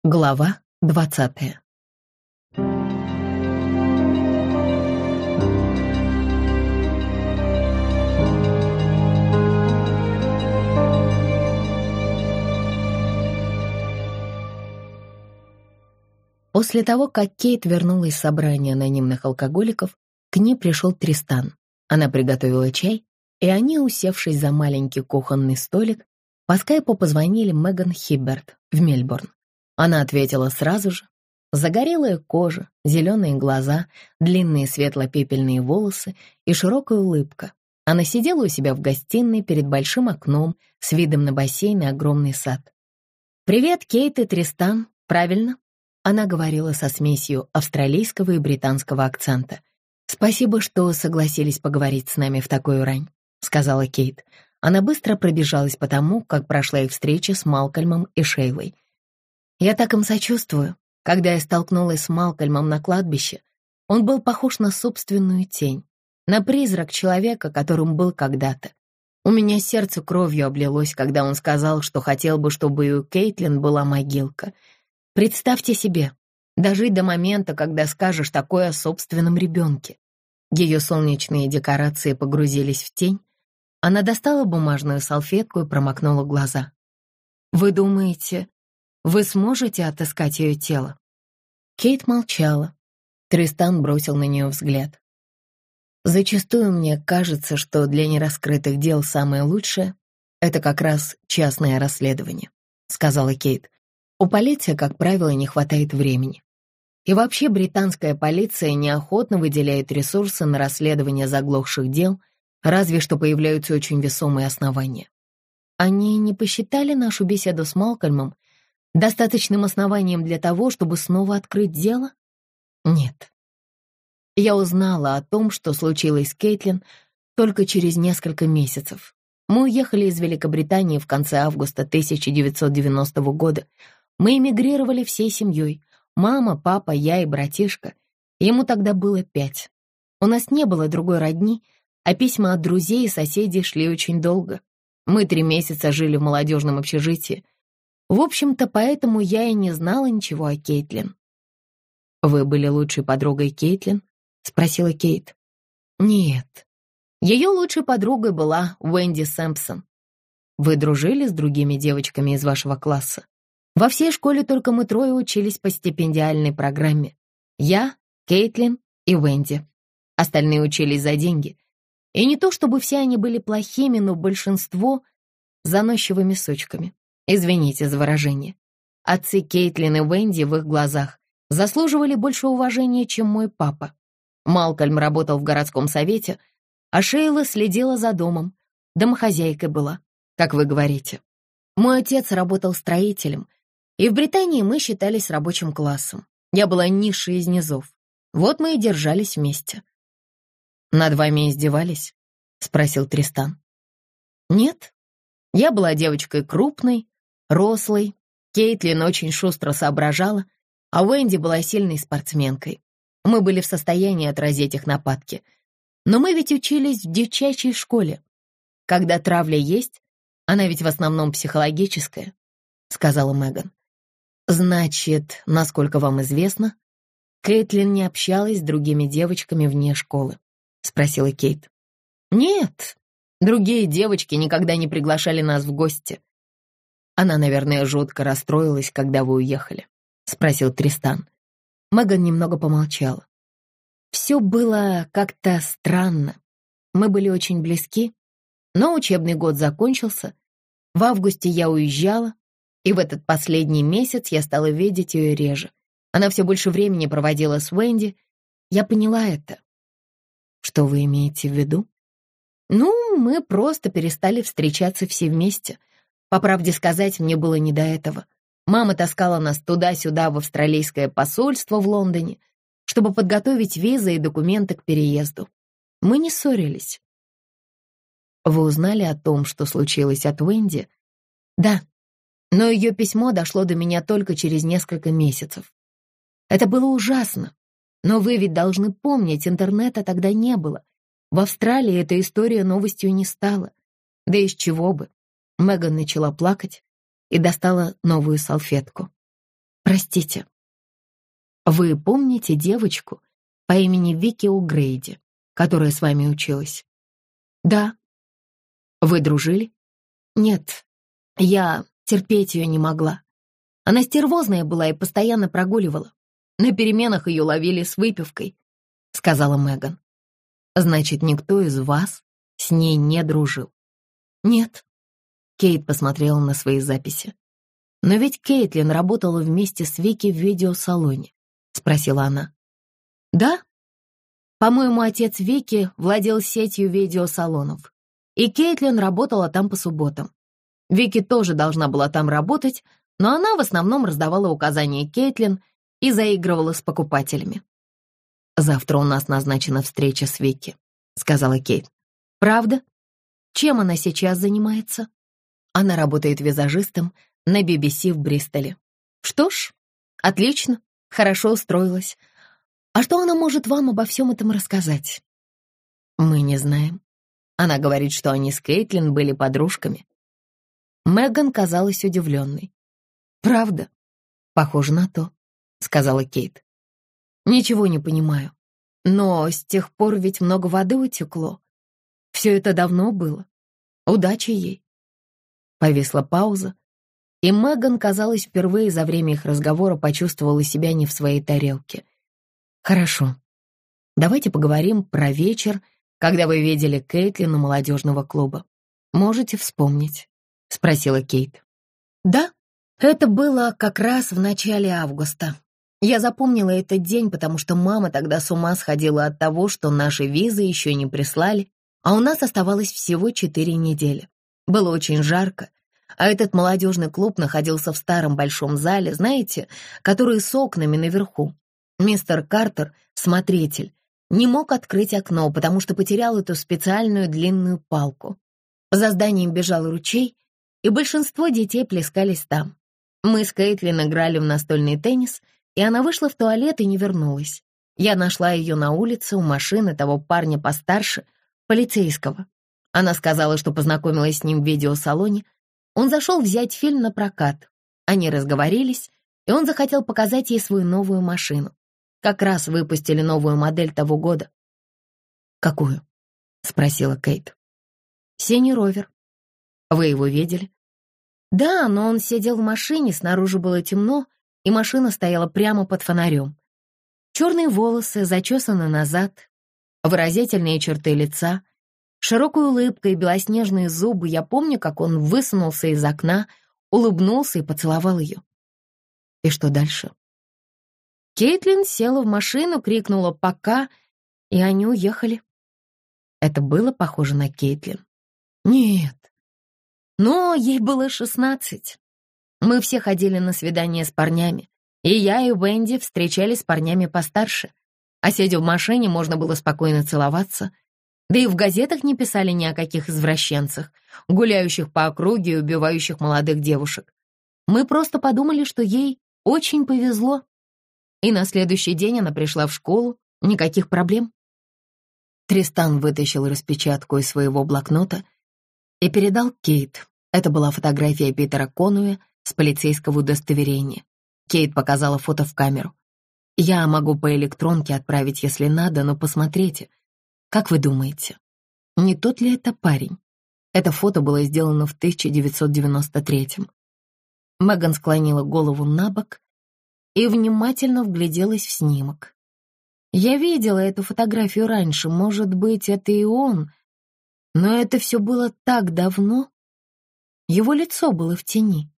Глава 20. После того, как Кейт вернулась с собрания анонимных алкоголиков, к ней пришел Тристан. Она приготовила чай, и они, усевшись за маленький кухонный столик, по скайпу позвонили Меган Хибберт в Мельбурн. Она ответила сразу же. Загорелая кожа, зеленые глаза, длинные светло-пепельные волосы и широкая улыбка. Она сидела у себя в гостиной перед большим окном с видом на бассейн и огромный сад. «Привет, Кейт и Тристан, правильно?» Она говорила со смесью австралийского и британского акцента. «Спасибо, что согласились поговорить с нами в такую рань», — сказала Кейт. Она быстро пробежалась по тому, как прошла их встреча с Малкольмом и Шейлой. «Я так им сочувствую. Когда я столкнулась с Малкольмом на кладбище, он был похож на собственную тень, на призрак человека, которым был когда-то. У меня сердце кровью облилось, когда он сказал, что хотел бы, чтобы и у Кейтлин была могилка. Представьте себе, дожить до момента, когда скажешь такое о собственном ребенке». Ее солнечные декорации погрузились в тень. Она достала бумажную салфетку и промокнула глаза. «Вы думаете, вы сможете отыскать ее тело?» Кейт молчала. Тристан бросил на нее взгляд. «Зачастую мне кажется, что для нераскрытых дел самое лучшее — это как раз частное расследование», — сказала Кейт. «У полиции, как правило, не хватает времени. И вообще британская полиция неохотно выделяет ресурсы на расследование заглохших дел, разве что появляются очень весомые основания. Они не посчитали нашу беседу с Малкольмом достаточным основанием для того, чтобы снова открыть дело? Нет. Я узнала о том, что случилось с Кейтлин, только через несколько месяцев. Мы уехали из Великобритании в конце августа 1990 года. Мы эмигрировали всей семьей. Мама, папа, я и братишка. Ему тогда было 5. У нас не было другой родни, а письма от друзей и соседей шли очень долго. Мы 3 месяца жили в молодежном общежитии. В общем-то, поэтому я и не знала ничего о Кейтлин. «Вы были лучшей подругой Кейтлин?» — спросила Кейт. «Нет. Ее лучшей подругой была Уэнди Сэмпсон. Вы дружили с другими девочками из вашего класса? Во всей школе только мы 3 учились по стипендиальной программе. Я, Кейтлин и Уэнди. Остальные учились за деньги. И не то чтобы все они были плохими, но большинство — заносчивыми сучками. Извините за выражение. Отцы Кейтлин и Уэнди в их глазах заслуживали больше уважения, чем мой папа. Малкольм работал в городском совете, а Шейла следила за домом. Домохозяйкой была, как вы говорите. Мой отец работал строителем, и в Британии мы считались рабочим классом. Я была низшей из низов. Вот мы и держались вместе». «Над вами издевались?» — спросил Тристан. «Нет. Я была девочкой крупной, рослой, Кейтлин очень шустро соображала, а Уэнди была сильной спортсменкой. Мы были в состоянии отразить их нападки. Но мы ведь учились в девчачьей школе. Когда травля есть, она ведь в основном психологическая», — сказала Меган. «Значит, насколько вам известно, Кейтлин не общалась с другими девочками вне школы?» — спросила Кейт. «Нет, другие девочки никогда не приглашали нас в гости». «Она, наверное, жутко расстроилась, когда вы уехали?» — спросил Тристан. Меган немного помолчала. «Все было как-то странно. Мы были очень близки, но учебный год закончился. В августе я уезжала, и в этот последний месяц я стала видеть ее реже. Она все больше времени проводила с Уэнди. Я поняла это». «Что вы имеете в виду?» «Ну, мы просто перестали встречаться все вместе. По правде сказать, мне было не до этого. Мама таскала нас туда-сюда в австралийское посольство в Лондоне, чтобы подготовить визы и документы к переезду. Мы не ссорились». «Вы узнали о том, что случилось от Уэнди?» «Да, но ее письмо дошло до меня только через несколько месяцев. Это было ужасно, но вы ведь должны помнить, интернета тогда не было. В Австралии эта история новостью не стала. Да из чего бы?» Меган начала плакать и достала новую салфетку. Простите, вы помните девочку по имени Вики О'Грейди, которая с вами училась? Да. Вы дружили? Нет, я терпеть ее не могла. Она стервозная была и постоянно прогуливала. На переменах ее ловили с выпивкой, сказала Меган. Значит, никто из вас с ней не дружил? Нет. Кейт посмотрела на свои записи. Но ведь Кейтлин работала вместе с Вики в видеосалоне, спросила она. Да? По-моему, отец Вики владел сетью видеосалонов, и Кейтлин работала там по субботам. Вики тоже должна была там работать, но она в основном раздавала указания Кейтлин и заигрывала с покупателями. «Завтра у нас назначена встреча с Вики», — сказала Кейт. «Правда? Чем она сейчас занимается?» «Она работает визажистом на BBC в Бристоле». «Что ж, отлично, хорошо устроилась. А что она может вам обо всем этом рассказать?» «Мы не знаем. Она говорит, что они с Кейтлин были подружками». Меган казалась удивленной. «Правда? Похоже на то», — сказала Кейт. «Ничего не понимаю. Но с тех пор ведь много воды утекло. Все это давно было. Удачи ей». Повисла пауза, и Меган, казалось, впервые за время их разговора почувствовала себя не в своей тарелке. «Хорошо. Давайте поговорим про вечер, когда вы видели Кейтлин у молодежного клуба. Можете вспомнить?» — спросила Кейт. «Да, это было как раз в начале августа. Я запомнила этот день, потому что мама тогда с ума сходила от того, что наши визы еще не прислали, а у нас оставалось всего 4 недели. Было очень жарко, а этот молодежный клуб находился в старом большом зале, знаете, который с окнами наверху. Мистер Картер, смотритель, не мог открыть окно, потому что потерял эту специальную длинную палку. За зданием бежал ручей, и большинство детей плескались там. Мы с Кейтлин играли в настольный теннис, и она вышла в туалет и не вернулась. Я нашла ее на улице у машины того парня постарше, полицейского. Она сказала, что познакомилась с ним в видеосалоне. Он зашел взять фильм на прокат. Они разговорились, и он захотел показать ей свою новую машину. Как раз выпустили новую модель того года. «Какую?» — спросила Кейт. «Синий ровер». «Вы его видели?» «Да, но он сидел в машине, снаружи было темно, и машина стояла прямо под фонарем. Черные волосы зачесаны назад, выразительные черты лица, широкая улыбка и белоснежные зубы. Я помню, как он высунулся из окна, улыбнулся и поцеловал ее». «И что дальше?» Кейтлин села в машину, крикнула «пока», и они уехали. Это было похоже на Кейтлин? Нет. Но ей было 16. Мы все ходили на свидания с парнями, и я и Венди встречались с парнями постарше, а сидя в машине, можно было спокойно целоваться. Да и в газетах не писали ни о каких извращенцах, гуляющих по округе и убивающих молодых девушек. Мы просто подумали, что ей очень повезло. И на следующий день она пришла в школу, никаких проблем. Тристан вытащил распечатку из своего блокнота и передал Кейт. Это была фотография Питера Конуэ с полицейского удостоверения. Кейт показала фото в камеру. «Я могу по электронке отправить, если надо, но посмотрите. Как вы думаете, не тот ли это парень?» Это фото было сделано в 1993-м. Меган склонила голову на бок и внимательно вгляделась в снимок. «Я видела эту фотографию раньше, может быть, это и он, но это все было так давно. Его лицо было в тени».